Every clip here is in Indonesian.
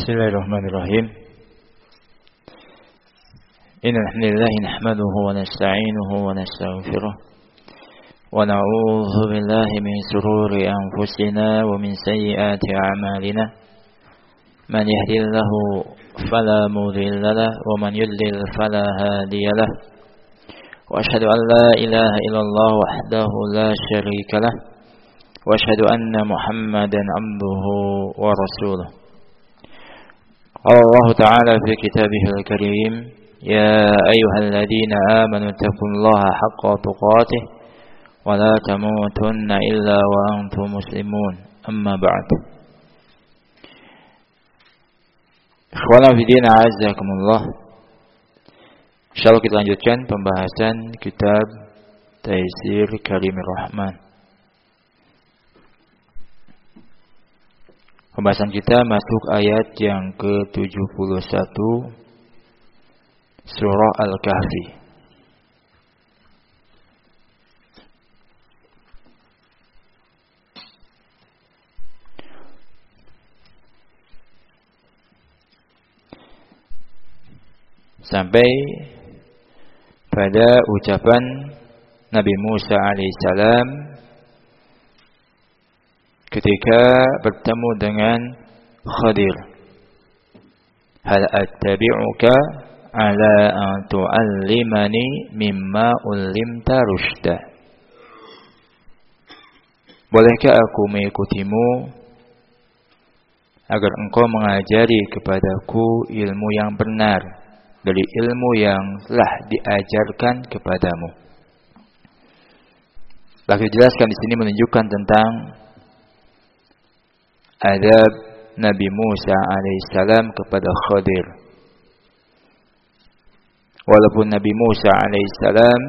Bismillahirrahmanirrahim. Innal hamdalillah nahmaduhu wa nasta'inuhu wa nastaghfiruh wa na'udzu billahi min shururi anfusina wa min sayyiati a'malina. Man yahdihillahu fala mudilla lahu wa man yudlil fala hadiya lahu. Wa asyhadu an la ilaha illallah wahdahu la syarika lahu wa asyhadu anna Muhammadan 'abduhu wa rasuluh. Allah Ta'ala fi kitabihil karim, ya ayyuhalladzina amanu taqullaha haqqa tuqatih wa la tamutunna illa wa antum muslimun. Amma ba'd. Ikhwana fi din, a'azzakumullah. Insyaallah kita lanjutkan pembahasan kitab Taisir Karimir Rahman. Pembahasan kita masuk ayat yang ke-71 surah Al-Kahfi. Sampai pada ucapan Nabi Musa alaihissalam ketika bertemu dengan Khadir, hal attabi'uka ala an tu'allimani mimma ullimta rushda. Bolehkah aku mengikutimu agar engkau mengajari kepadaku ilmu yang benar dari ilmu yang telah diajarkan kepadamu. Lagi dijelaskan di sini menunjukkan tentang adab Nabi Musa alaihissalam kepada Khadir. Walaupun Nabi Musa alaihissalam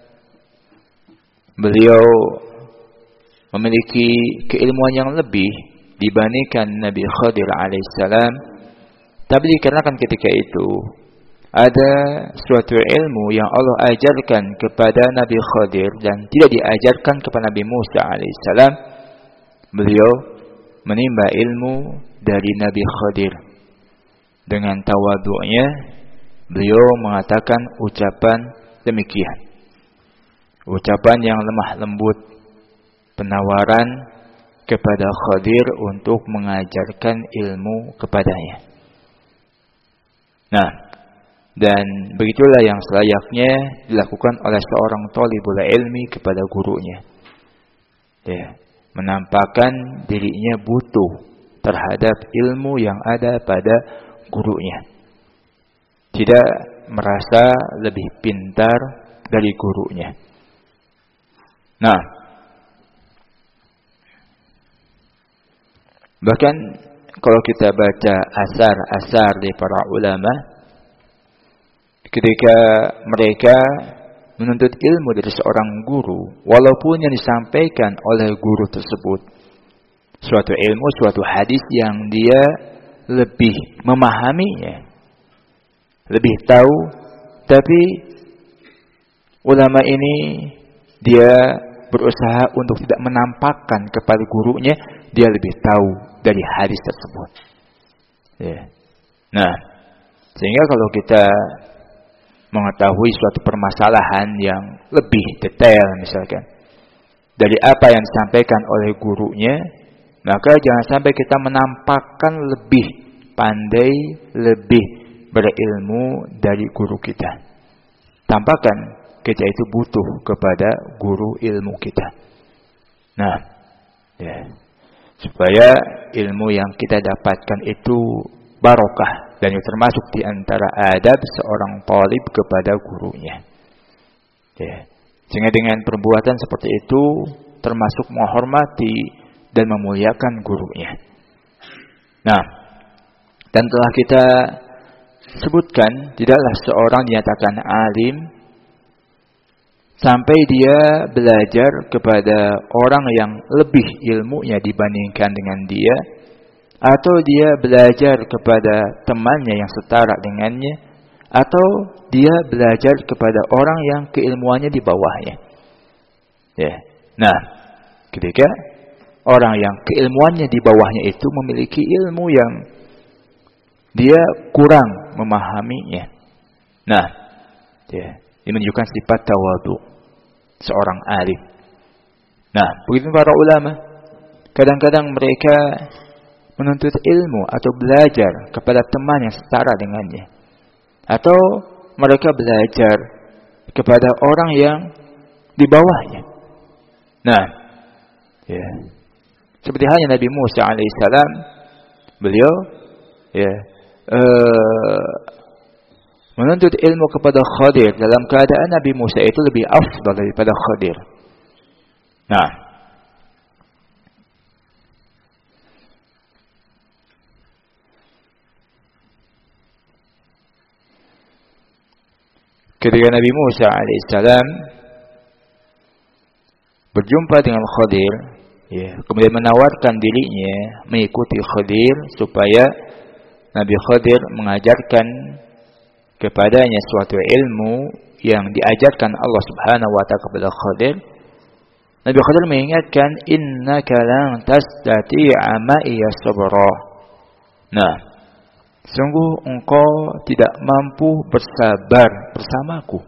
beliau memiliki keilmuan yang lebih dibandingkan Nabi Khadir alaihissalam, tapi dikarenakan ketika itu ada suatu ilmu yang Allah ajarkan kepada Nabi Khadir dan tidak diajarkan kepada Nabi Musa alaihissalam, beliau menimba ilmu dari Nabi Khadir. Dengan tawadhu'nya beliau mengatakan ucapan demikian, ucapan yang lemah lembut, penawaran kepada Khadir untuk mengajarkan ilmu kepadanya. Nah, dan begitulah yang selayaknya dilakukan oleh seorang thalibul ilmi kepada gurunya, ya, menampakkan dirinya butuh terhadap ilmu yang ada pada gurunya, tidak merasa lebih pintar dari gurunya. Nah, bahkan kalau kita baca asar-asar dari para ulama, ketika mereka menuntut ilmu dari seorang guru, walaupun yang disampaikan oleh guru tersebut suatu ilmu, suatu hadis yang dia lebih memahaminya, lebih tahu, tapi ulama ini dia berusaha untuk tidak menampakkan kepada gurunya dia lebih tahu dari hadis tersebut. Ya. Nah, sehingga kalau kita mengetahui suatu permasalahan yang lebih detail misalkan dari apa yang disampaikan oleh gurunya, maka jangan sampai kita menampakkan lebih pandai, lebih berilmu dari guru kita. Tampakkan kita itu butuh kepada guru ilmu kita. Nah, ya, supaya ilmu yang kita dapatkan itu barokah, dan itu termasuk di antara adab seorang talib kepada gurunya. Ya. Sehingga dengan perbuatan seperti itu termasuk menghormati dan memuliakan gurunya. Nah, dan telah kita sebutkan, tidaklah seorang dinyatakan alim sampai dia belajar kepada orang yang lebih ilmunya dibandingkan dengan dia, atau dia belajar kepada temannya yang setara dengannya, atau dia belajar kepada orang yang keilmuannya di bawahnya. Ya. Nah, ketika orang yang keilmuannya di bawahnya itu memiliki ilmu yang dia kurang memahaminya. Nah, ini menunjukkan sifat tawadhu seorang alim. Nah, begitu para ulama, kadang-kadang mereka menuntut ilmu atau belajar kepada teman yang setara dengannya, atau mereka belajar kepada orang yang di bawahnya. Nah, seperti halnya Nabi Musa alaihissalam, beliau menuntut ilmu kepada Khadir dalam keadaan Nabi Musa itu lebih afdal daripada Khadir. Nah, ketika Nabi Musa alaihissalam berjumpa dengan Khadir, kemudian menawarkan dirinya mengikuti Khadir supaya Nabi Khadir mengajarkan kepadanya suatu ilmu yang diajarkan Allah Subhanahu wa taala kepada Khadir. Nabi Khadir mengingatkan, innaka lan tastati'a ma'iya sabra. Nah, sungguh engkau tidak mampu bersabar bersamaku.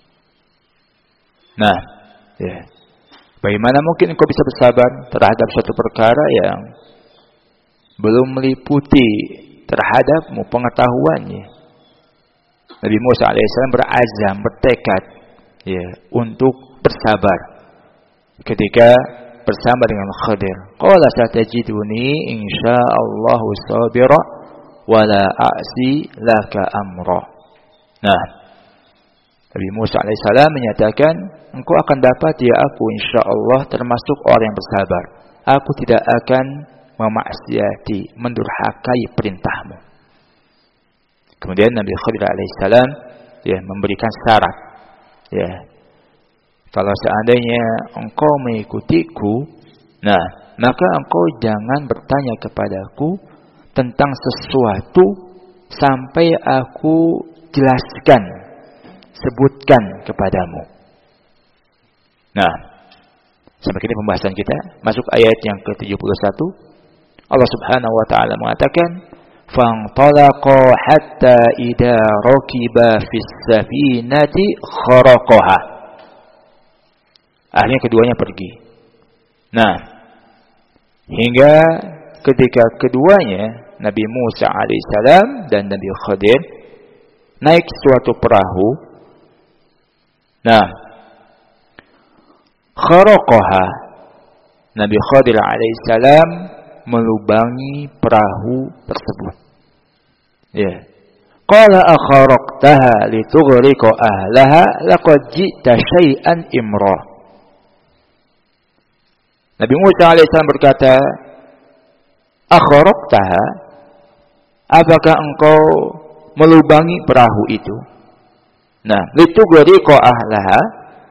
Nah, bagaimana mungkin engkau bisa bersabar terhadap suatu perkara yang belum meliputi terhadapmu pengetahuannya? Nabi Musa alaihissalam berazam, bertekad untuk bersabar ketika bersama dengan Khadir. Qala satajiduni insyaallah sabira wala a'si laka amra. Nah, Nabi Musa alaihissalam menyatakan, engkau akan dapat aku insyaallah termasuk orang yang bersabar. Aku tidak akan memaksiati, mendurhakai perintahmu. Kemudian Nabi Khadir alaihissalam memberikan syarat. Kalau seandainya engkau mengikutiku, nah, maka engkau jangan bertanya kepadaku tentang sesuatu sampai aku jelaskan, sebutkan kepadamu. Nah, sampai kini pembahasan kita masuk ayat yang ke-71. Allah Subhanahu wa taala mengatakan, "Fantalaqa hatta idza rakiba fis safinati kharaqaha." Akhirnya keduanya pergi. Nah, hingga ketika keduanya, Nabi Musa alaihissalam dan Nabi Khadir naik suatu perahu. Nah, kharaqaha, Nabi Khadir alaihissalam melubangi perahu tersebut. Qala akharaqtaha litughriqa ahlaha laqad ji'ta syai'an imra. Nabi Musa alaihissalam berkata, akharaqtaha, apakah engkau melubangi perahu itu? Nah, litughriqa ahlaha,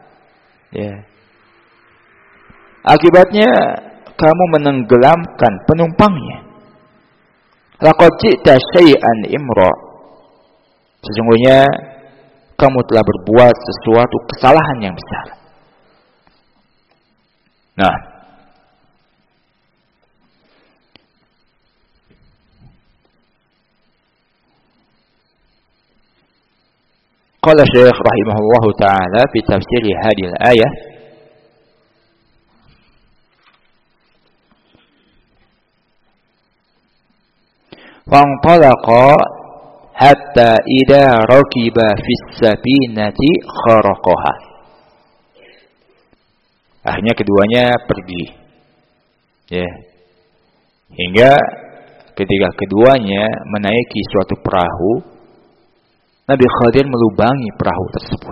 akibatnya kamu menenggelamkan penumpangnya. Laqad ji'ta syai'an imra, sesungguhnya kamu telah berbuat sesuatu kesalahan yang besar. Nah, qala Syekh rahimahullahu ta'ala fi tafsir hadhihi al-ayah, fantalaqa hatta idza rakiba fis safinati kharaqaha. Akhirnya keduanya pergi. Hingga ketika keduanya menaiki suatu perahu, Nabi Khadir melubangi perahu tersebut.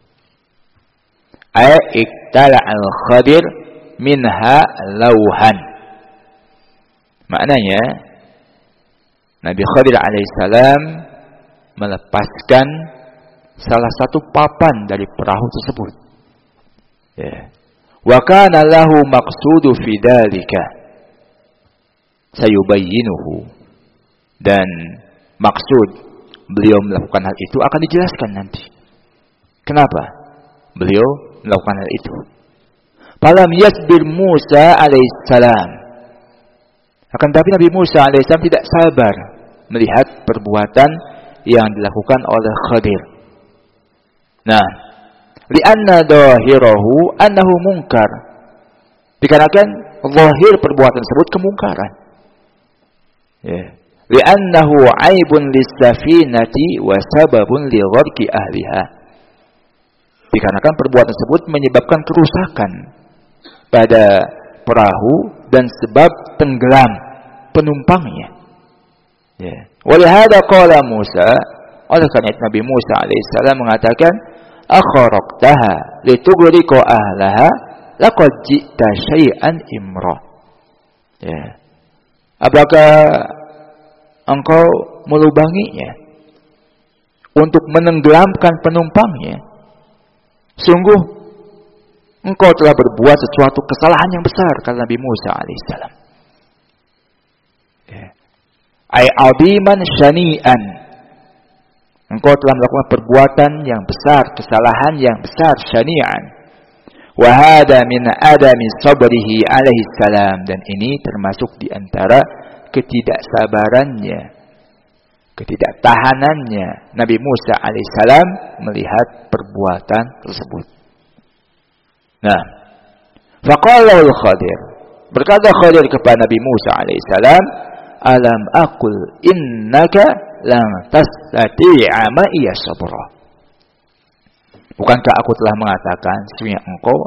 Iktala al-Khadir minha lauhan. Maknanya, Nabi Khadir alaihissalam melepaskan salah satu papan dari perahu tersebut. Wa kana lahu maqsudu fi dzalika sayubayyinuhu, dan maksud beliau melakukan hal itu akan dijelaskan nanti. Kenapa beliau melakukan hal itu? Falam yasbir Musa alaihissalam, akan tapi Nabi Musa alaihissalam tidak sabar melihat perbuatan yang dilakukan oleh Khadir. Nah, li'anna dhahirahu annahu munkar. Dikarenakan zahir perbuatan tersebut kemungkaran. Ya. Li'annahu aibun lis-safinati wa sababun li gharqi ahliha. Dikarenakan perbuatan tersebut menyebabkan kerusakan pada perahu dan sebab tenggelam penumpangnya. Ya. Walihada qala Musa, oleh karena itu Nabi Musa alaihissalam mengatakan, akharaqtaha litughriqa ahlaha laqad ji'ta syai'an imra. Ya. Apakah engkau melubanginya untuk menenggelamkan penumpangnya? Sungguh engkau telah berbuat sesuatu kesalahan yang besar, kata Nabi Musa alaihissalam. Ya. Ai adiman syani'an. Engkau telah melakukan perbuatan yang besar, kesalahan yang besar, syani'an. Wa hada min adami sabrihi alaihi salam, dan ini termasuk di antara ketidaksabarannya, ketidaktahanannya Nabi Musa alaihissalam melihat perbuatan tersebut. Nah, faqala al-Khadir, berkata Khadir kepada Nabi Musa alaihissalam, alam aqul innaka lan tastati'a ma'iya sabra. Bukankah aku telah mengatakan sesungguhnya engkau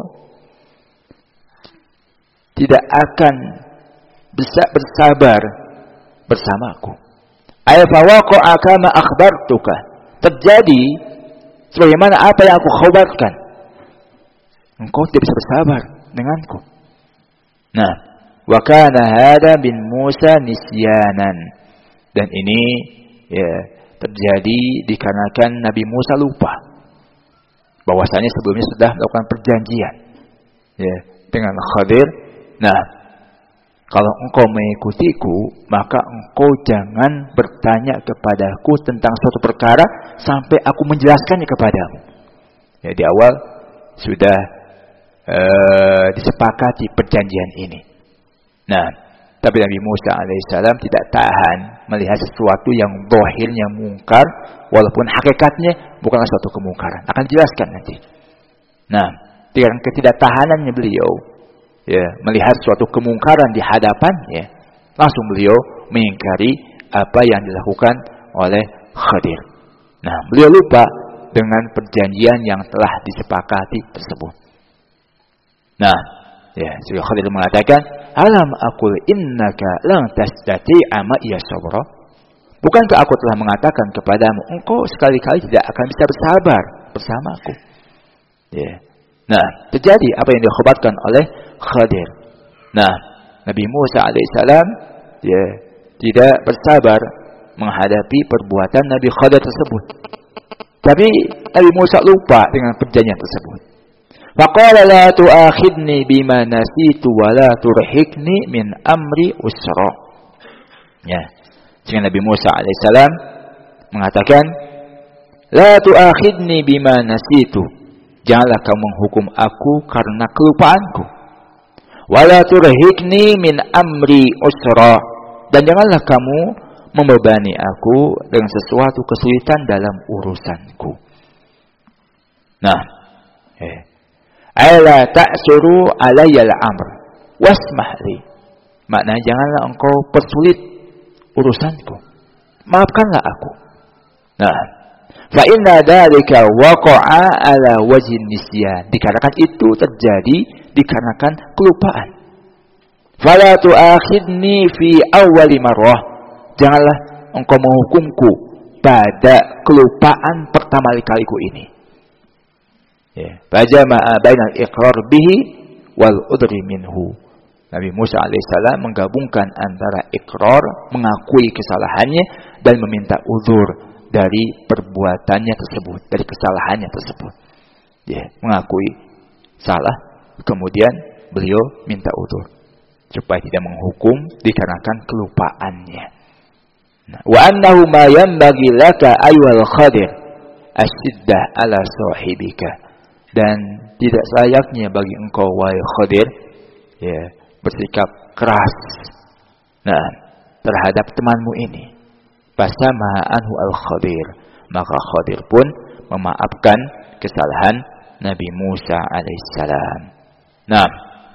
tidak akan bisa bersabar bersamaku. Ay fa waqa'a kama akhbartuka. Terjadi sebagaimana apa yang aku khabarkan. Engkau tidak bisa bersabar denganku. Nah, wa kana hada bin Musa nisyanan. Dan ini ya terjadi dikarenakan Nabi Musa lupa bahwasanya sebelumnya sudah melakukan perjanjian ya dengan Khadir. Nah, kalau engkau mengikutiku, maka engkau jangan bertanya kepadaku tentang suatu perkara sampai aku menjelaskannya kepadamu. Ya, di awal sudah disepakati perjanjian ini. Nah, tapi Nabi Musa alaihissalam tidak tahan melihat sesuatu yang zahirnya mungkar, walaupun hakikatnya bukanlah suatu kemungkaran. Akan dijelaskan nanti. Nah, dengan ketidaktahanannya beliau ya melihat suatu kemungkaran di hadapannya, langsung beliau mengingkari apa yang dilakukan oleh Khadir. Nah, beliau lupa dengan perjanjian yang telah disepakati tersebut. Nah, ya, sehingga Khadir mengatakan, alam aqul innaka lan tastati'a ma'iya sabra. Bukankah aku telah mengatakan kepadamu, engkau sekali-kali tidak akan bisa bersabar bersamaku. Ya. Nah, terjadi apa yang dikhabarkan oleh Khadir. Nah, Nabi Musa alaihissalam ya tidak bersabar menghadapi perbuatan Nabi Khadir tersebut. Tapi Nabi Musa lupa dengan perjanjian tersebut. Faqala la tu'akhidni bima nasitu wa la turhikni min amri usra. Ya. Sehingga Nabi Musa alaihissalam mengatakan, la tu'akhidni bima nasitu. Janganlah kamu menghukum aku karena kelupaanku. Wala turhikni min amri usra. Dan janganlah kamu membebani aku dengan sesuatu kesulitan dalam urusanku. Nah, ala ta'suru alayyal amr wasmah li. Maknanya janganlah engkau persulit urusanku. Maafkanlah aku. Nah, fa inna dzalika waqa'a ala wajhin nisyan. Dikarenakan itu terjadi dikarenakan kelupaan. Fala tu'akhidni fi awwali marrah. Janganlah engkau menghukumku pada kelupaan pertama kaliku ini. Ya, fajama'a bainal iqrar bihi wal udri minhu. Nabi Musa alaihissalam menggabungkan antara ikrar, mengakui kesalahannya, dan meminta uzur dari perbuatannya tersebut, dari kesalahannya tersebut. Ya, mengakui salah, kemudian beliau minta uzur supaya tidak menghukum dikarenakan kelupaannya. Nah, wa annahu ma yanbaghi laka ayyuhal Khadir asyiddah ala sahibika. Dan tidak sayaknya bagi engkau wahai Khadir ya bersikap keras nah terhadap temanmu ini. Fasamaha anhu al-Khadir. Maka Khadir pun memaafkan kesalahan Nabi Musa alaihissalam. Nah,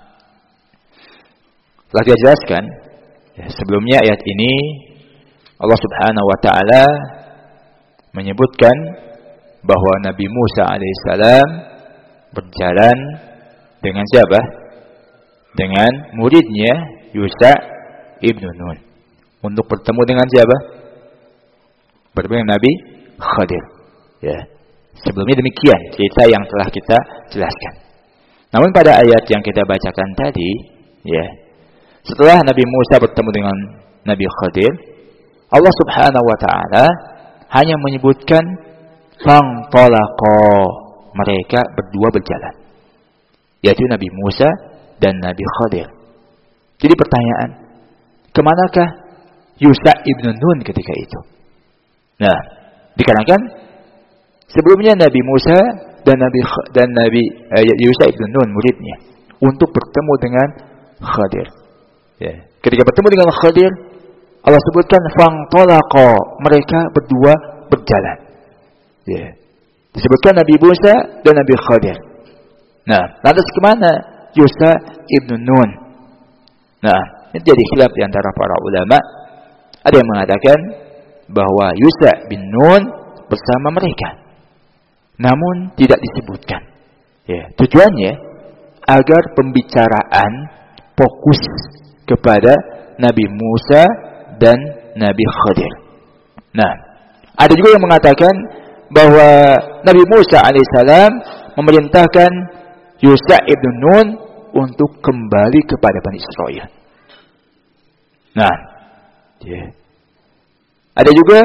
telah dijelaskan sebelumnya ayat ini Allah Subhanahu wa taala menyebutkan bahwa Nabi Musa alaihissalam berjalan dengan siapa? Dengan muridnya Yusha ibnu Nun untuk bertemu dengan siapa? Bertemu dengan Nabi Khadir. Ya. Sebelumnya demikian cerita yang telah kita jelaskan. Namun pada ayat yang kita bacakan tadi, ya, setelah Nabi Musa bertemu dengan Nabi Khadir, Allah Subhanahu wa taala hanya menyebutkan fantalaqa, mereka berdua berjalan, yaitu Nabi Musa dan Nabi Khadir. Jadi pertanyaan, kemanakah Yusha ibnu Nun ketika itu? Nah, dikarenakan sebelumnya Nabi Musa dan Nabi Yusha ibnu Nun muridnya untuk bertemu dengan Khadir. Ya. Ketika bertemu dengan Khadir, Allah sebutkan fantalaqa, mereka berdua berjalan. Ya. Disebutkan Nabi Musa dan Nabi Khadir. Nah, lantas kemana Yusha ibnu Nun? Nah, ini jadi khilaf di antara para ulama. Ada yang mengatakan bahwa Yusha bin Nun bersama mereka, namun tidak disebutkan. Ya, tujuannya agar pembicaraan fokus kepada Nabi Musa dan Nabi Khadir. Nah, ada juga yang mengatakan bahwa Nabi Musa alaihissalam memerintahkan Yusha ibnu Nun untuk kembali kepada Bani Israil. Nah, ya. Ada juga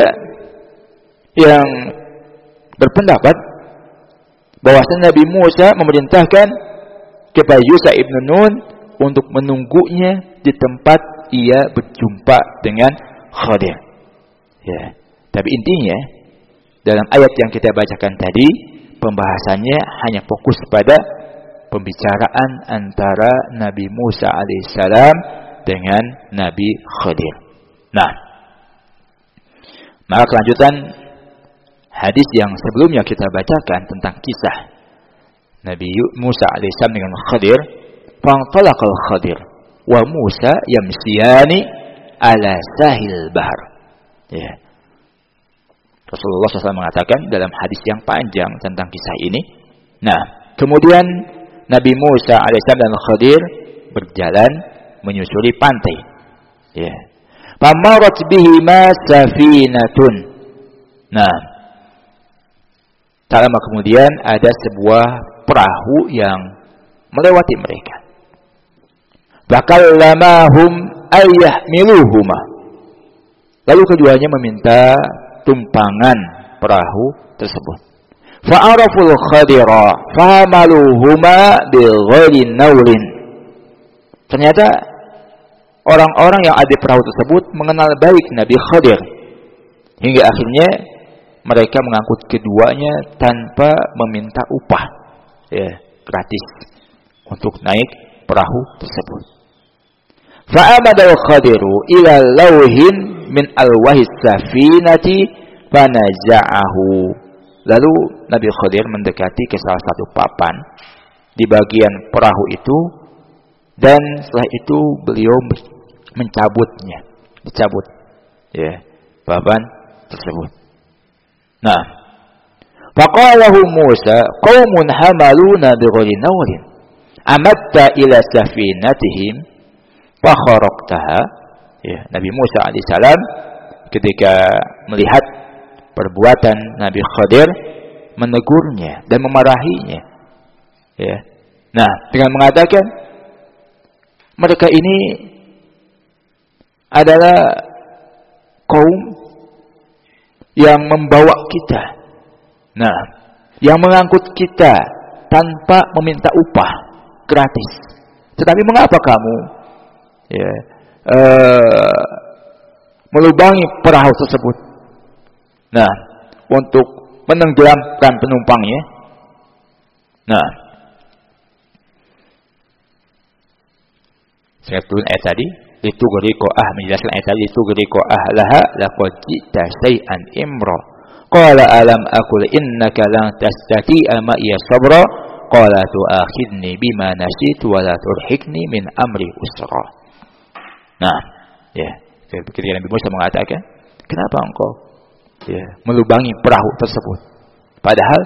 yang berpendapat bahwa Nabi Musa memerintahkan kepada Yusha ibnu Nun untuk menunggunya di tempat ia berjumpa dengan Khadir. Ya. Tapi intinya dalam ayat yang kita bacakan tadi, pembahasannya hanya fokus pada pembicaraan antara Nabi Musa alaihissalam dengan Nabi Khadir. Nah, maka kelanjutan hadis yang sebelumnya kita bacakan tentang kisah Nabi Musa alaihissalam dengan Khadir, fantalaqal Khadir wa Musa yamsiyani ala sahil bahar. Ya. Rasulullah SAW mengatakan dalam hadis yang panjang tentang kisah ini. Nah, kemudian Nabi Musa alaihissalam dan Khadir berjalan menyusuri pantai. Ya. Famarat bihima safinatun. Nah, tak lama kemudian ada sebuah perahu yang melewati mereka. Bakallamahum ayyahmiluhuma. Lalu keduanya meminta tumpangan perahu tersebut. Fa'araful Khadira fahamaluhuma bighairi naulin. Ternyata orang-orang yang ada di perahu tersebut mengenal baik Nabi Khadir, hingga akhirnya mereka mengangkut keduanya tanpa meminta upah, ya, gratis untuk naik perahu tersebut. Fa'amada Khadiru ila lawhin min alwahis safinati fanaza'ahu. Lalu Nabi Khadir mendekati ke salah satu papan di bagian perahu itu, dan setelah itu beliau mencabutnya, dicabut, ya, papan tersebut. Nah, faqalahu Musa qaumun hamaluna bighairi nawlin amatta ila safinatihim fakharaqtaha. Ya, Nabi Musa alaihissalam ketika melihat perbuatan Nabi Khadir menegurnya dan memarahinya. Ya. Nah, dengan mengatakan mereka ini adalah kaum yang membawa kita, nah, yang mengangkut kita tanpa meminta upah, gratis. Tetapi mengapa kamu, ya, melubangi perahu tersebut, nah, untuk menenggelamkan penumpangnya? Nah, saya turun ayat tadi. menjelaskan ayat tadi, litugriqa ahlaha laqad ji'ta syai'an imra. Qala alam aqul innaka lan tastati'a ma'iya sabra. Qala tu'akhidni bima nasitu wa la turhikni min amri usra. Nah, ya, ketika Nabi Musa mengatakan, kenapa engkau melubangi perahu tersebut? Padahal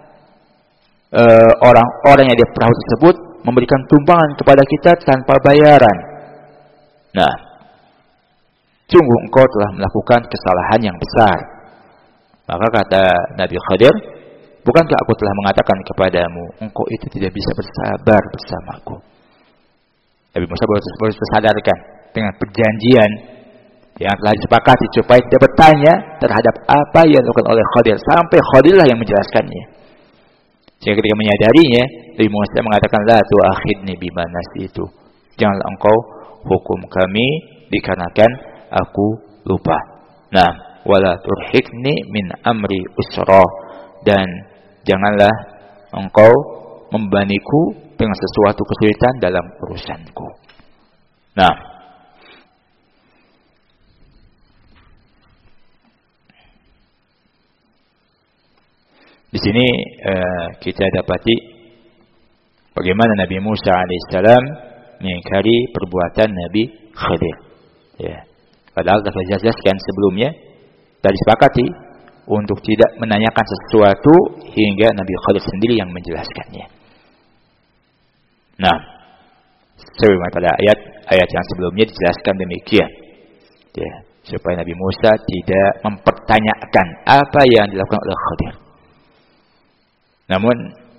orang-orang yang di perahu tersebut memberikan tumpangan kepada kita tanpa bayaran. Nah, sungguh engkau telah melakukan kesalahan yang besar. Maka kata Nabi Khadir, bukankah aku telah mengatakan kepadamu, engkau itu tidak bisa bersabar bersamaku. Nabi Musa baru tersadarkan dengan perjanjian yang telah disepakati supaya tidak bertanya terhadap apa yang dilakukan oleh Khadir, sampai Khadirlah yang menjelaskannya. Sehingga ketika menyadarinya, Nabi Musa mengatakan, la tu'akhidni bima nasitu. Janganlah engkau hukum kami dikarenakan aku lupa. Nah, wala turhikni min amri usra, dan janganlah engkau membebaniku dengan sesuatu kesulitan dalam urusanku. Nah, di sini kita dapati bagaimana Nabi Musa alaihissalam mengingkari perbuatan Nabi Khadir. Ya. Padahal telah dijelaskan sebelumnya, telah disepakati untuk tidak menanyakan sesuatu hingga Nabi Khadir sendiri yang menjelaskannya. Nah, sebagaimana pada ayat yang sebelumnya dijelaskan demikian, ya, supaya Nabi Musa tidak mempertanyakan apa yang dilakukan oleh Khadir. Namun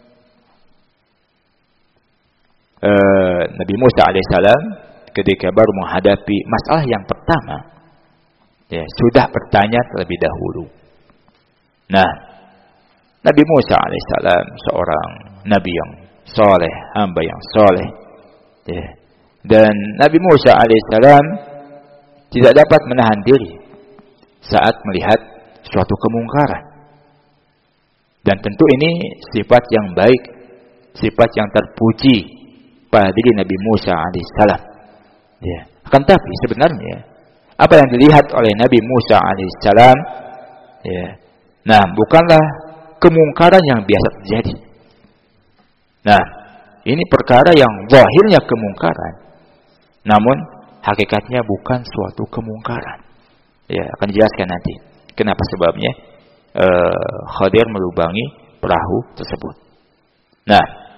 Nabi Musa alaihissalam ketika baru menghadapi masalah yang pertama, ya, sudah bertanya terlebih dahulu. Nah, Nabi Musa alaihissalam seorang nabi yang soleh, hamba yang soleh, ya. Dan Nabi Musa alaihissalam tidak dapat menahan diri saat melihat suatu kemungkaran. Dan tentu ini sifat yang baik, sifat yang terpuji pada diri Nabi Musa alaihissalam. Ya. Akan tapi sebenarnya apa yang dilihat oleh Nabi Musa alaihissalam, ya, nah, bukanlah kemungkaran yang biasa terjadi. Nah, ini perkara yang zahirnya kemungkaran, namun hakikatnya bukan suatu kemungkaran. Ya, akan dijelaskan nanti kenapa sebabnya Khadir melubangi perahu tersebut. Nah,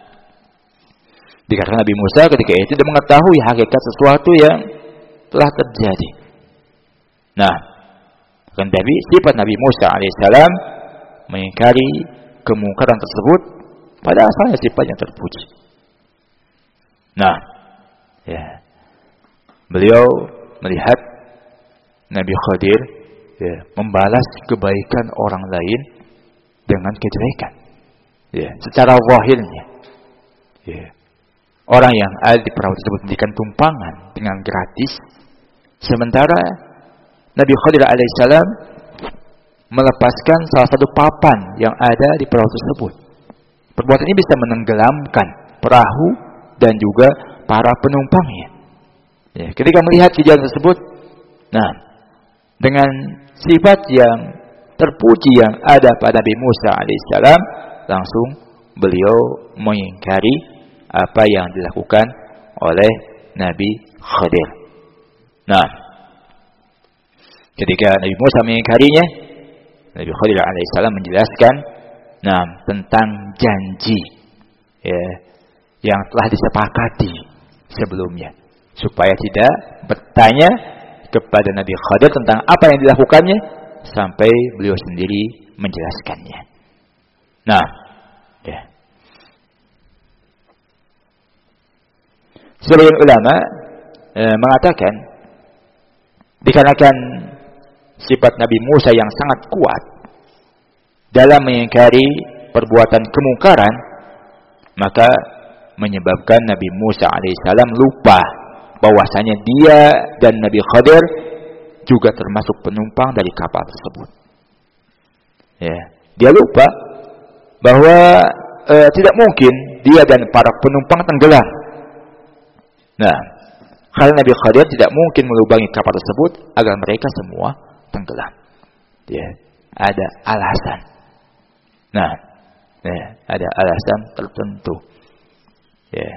dikatakan Nabi Musa ketika itu dia mengetahui hakikat sesuatu yang telah terjadi. Nah, kan tapi sifat Nabi Musa alaihissalam mengingkari kemungkaran tersebut pada asalnya sifat yang terpuji. Nah, ya, beliau melihat Nabi Khadir, ya, membalas kebaikan orang lain dengan kejelekan, ya, secara zahirnya. Ya. Orang yang ada di perahu tersebut memberikan tumpangan dengan gratis, sementara Nabi Khadir alaihissalam melepaskan salah satu papan yang ada di perahu tersebut. Perbuatan ini bisa menenggelamkan perahu dan juga para penumpangnya. Ya, ketika melihat kejadian tersebut, nah, dengan sifat yang terpuji yang ada pada Nabi Musa alaihissalam, langsung beliau mengingkari apa yang dilakukan oleh Nabi Khadir. Nah, ketika Nabi Musa mengingkarinya, Nabi Khadir alaihissalam menjelaskan, nah, tentang janji, ya, yang telah disepakati sebelumnya, supaya tidak bertanya kepada Nabi Khadir tentang apa yang dilakukannya sampai beliau sendiri menjelaskannya. Nah, ya. Sebagian ulama mengatakan dikarenakan sifat Nabi Musa yang sangat kuat dalam mengingkari perbuatan kemungkaran, maka menyebabkan Nabi Musa alaihissalam lupa bahwasanya dia dan Nabi Khadir juga termasuk penumpang dari kapal tersebut. Ya, dia lupa bahwa tidak mungkin dia dan para penumpang tenggelam. Nah, Karena Nabi Khadir tidak mungkin melubangi kapal tersebut agar mereka semua tenggelam. Ya, ada alasan. Nah, ada alasan tertentu. Ya.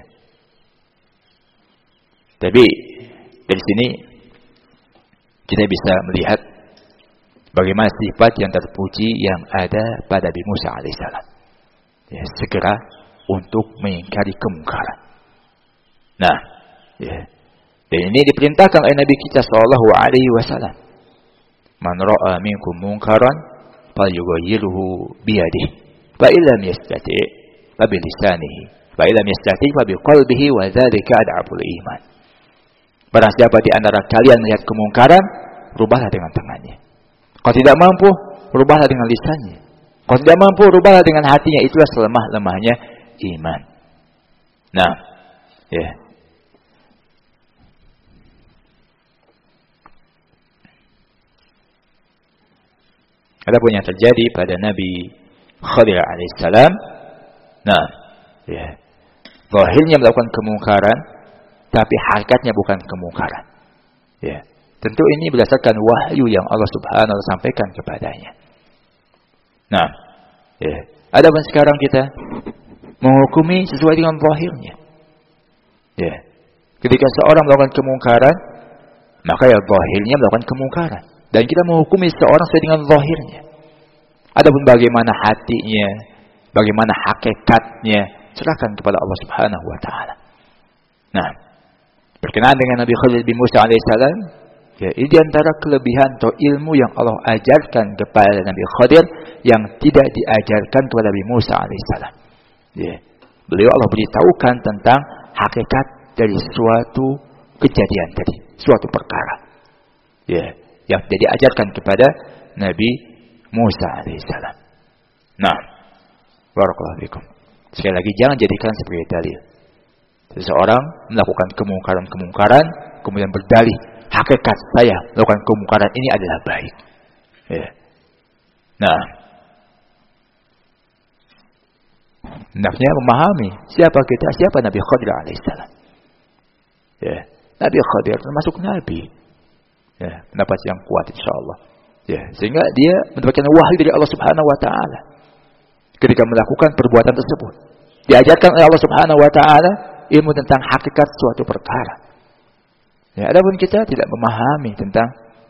Tapi dari sini kita bisa melihat bagaimana sifat yang terpuji yang ada pada Nabi Musa alaihissalam. Ya, segera untuk mengingkari kemungkaran. Nah, ya. Dan ini diperintahkan oleh Nabi kita sallallahu alaihi wasallam. Man ra'a minkum munkaran falyughayyirhu biyadihi, fa illam yastati' fa bilisanihi, fa illam yastati' fa biqalbihi wa dzalika ad'aful iman. Barang siapa di antara kalian melihat kemungkaran, rubahlah dengan tangannya. Kalau tidak mampu, rubahlah dengan lisannya. Kalau tidak mampu, rubahlah dengan hatinya. Itulah selemah-lemahnya iman. Nah, ya. Adapun yang terjadi pada Nabi Khadir alaihissalam, nah, ya, zahirnya melakukan kemungkaran, tapi hakikatnya bukan kemungkaran. Ya, tentu ini berdasarkan wahyu yang Allah Subhanahu wa taala sampaikan kepadanya. Nah, ya, adapun sekarang kita menghukumi sesuai dengan zahirnya. Ya, ketika seorang melakukan kemungkaran, maka ya zahirnya melakukan kemungkaran. Dan kita menghukumi seorang sesuai dengan zahirnya. Adapun bagaimana hatinya, bagaimana hakikatnya, serahkan kepada Allah Subhanahu wa taala. Nah, berkenaan dengan Nabi Khadir bin Musa alaihissalam, ya, ini antara kelebihan atau ilmu yang Allah ajarkan kepada Nabi Khadir yang tidak diajarkan kepada Nabi Musa alaihissalam. Ya, beliau Allah beritahukan tentang hakikat dari suatu kejadian tadi, suatu perkara. Ya, yang tidak diajarkan kepada Nabi Musa alaihissalam. Nah, barakallahu fikum. Sekali lagi, jangan jadikan sebagai dalil. Seseorang melakukan kemungkaran-kemungkaran, kemudian berdalih, hakikat saya melakukan kemungkaran ini adalah baik. Ya. Nah, hendaknya memahami siapa kita, siapa Nabi Khadir alaihissalam. Ya, Nabi Khadir termasuk Nabi. Ya, pendapat yang kuat insyaallah. Ya, sehingga dia mendapatkan wahyu dari Allah Subhanahu wa taala ketika melakukan perbuatan tersebut. Diajarkan oleh Allah Subhanahu wa taala ilmu tentang hakikat suatu perkara. Ya, adapun kita tidak memahami tentang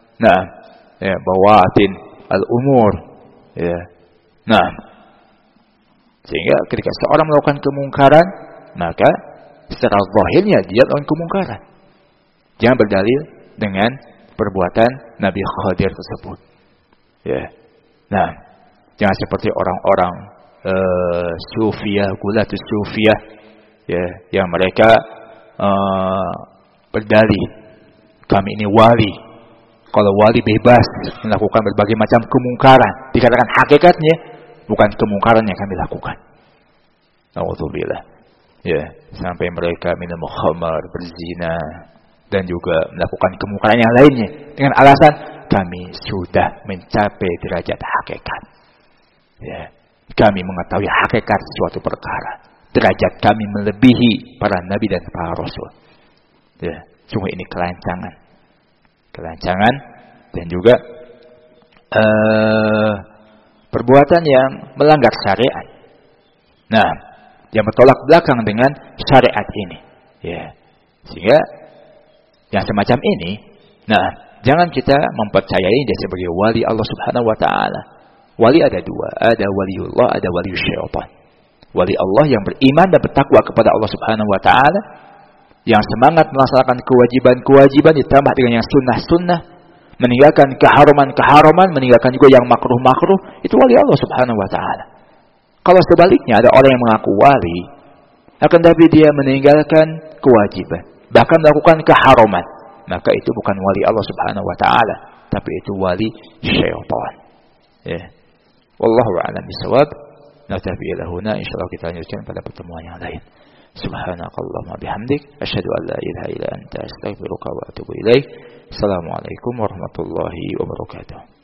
bawatin al-umur. Ya. Nah, sehingga ketika seorang melakukan kemungkaran, maka secara zahirnya dia melakukan kemungkaran. Jangan berdalil dengan perbuatan Nabi Khadir tersebut. Ya. Nah, jangan seperti orang-orang sufiyah, gulatus sufiyah, ya, yang mereka berdalih kami ini wali. Kalau wali bebas melakukan berbagai macam kemungkaran, dikatakan hakikatnya bukan kemungkaran yang kami lakukan. Nauzubillah. Ya, sampai mereka minum khamar, berzina, dan juga melakukan kemungkaran yang lainnya dengan alasan kami sudah mencapai derajat hakikat. Ya, kami mengetahui hakikat suatu perkara. Derajat kami melebihi para nabi dan para rasul. Ya, sungguh ini kelancangan dan juga perbuatan yang melanggar syariat. Nah, yang bertolak belakang dengan syariat ini. Ya, sehingga yang semacam ini, nah, jangan kita mempercayai dia sebagai wali Allah Subhanahu wa taala. Wali ada dua, ada waliullah, ada wali syaitan. Wali Allah yang beriman dan bertakwa kepada Allah Subhanahu wa taala, yang semangat melaksanakan kewajiban-kewajiban ditambah dengan yang sunnah-sunnah, meninggalkan keharuman-keharuman, meninggalkan juga yang makruh-makruh, itu wali Allah Subhanahu wa taala. Kalau sebaliknya ada orang yang mengaku wali, akan tapi dia meninggalkan kewajiban, bahkan melakukan keharuman, maka itu bukan wali Allah Subhanahu wa taala, tapi itu wali syaitan. Ya. Wallahu a'lam bishawab. Naktafi ila huna, insyaallah kita lanjutkan pada pertemuan yang lain. Subhanakallahumma bihamdik, asyhadu an la ilaha illa anta, astaghfiruka wa atubu ilaik. Assalamualaikum warahmatullahi wabarakatuh.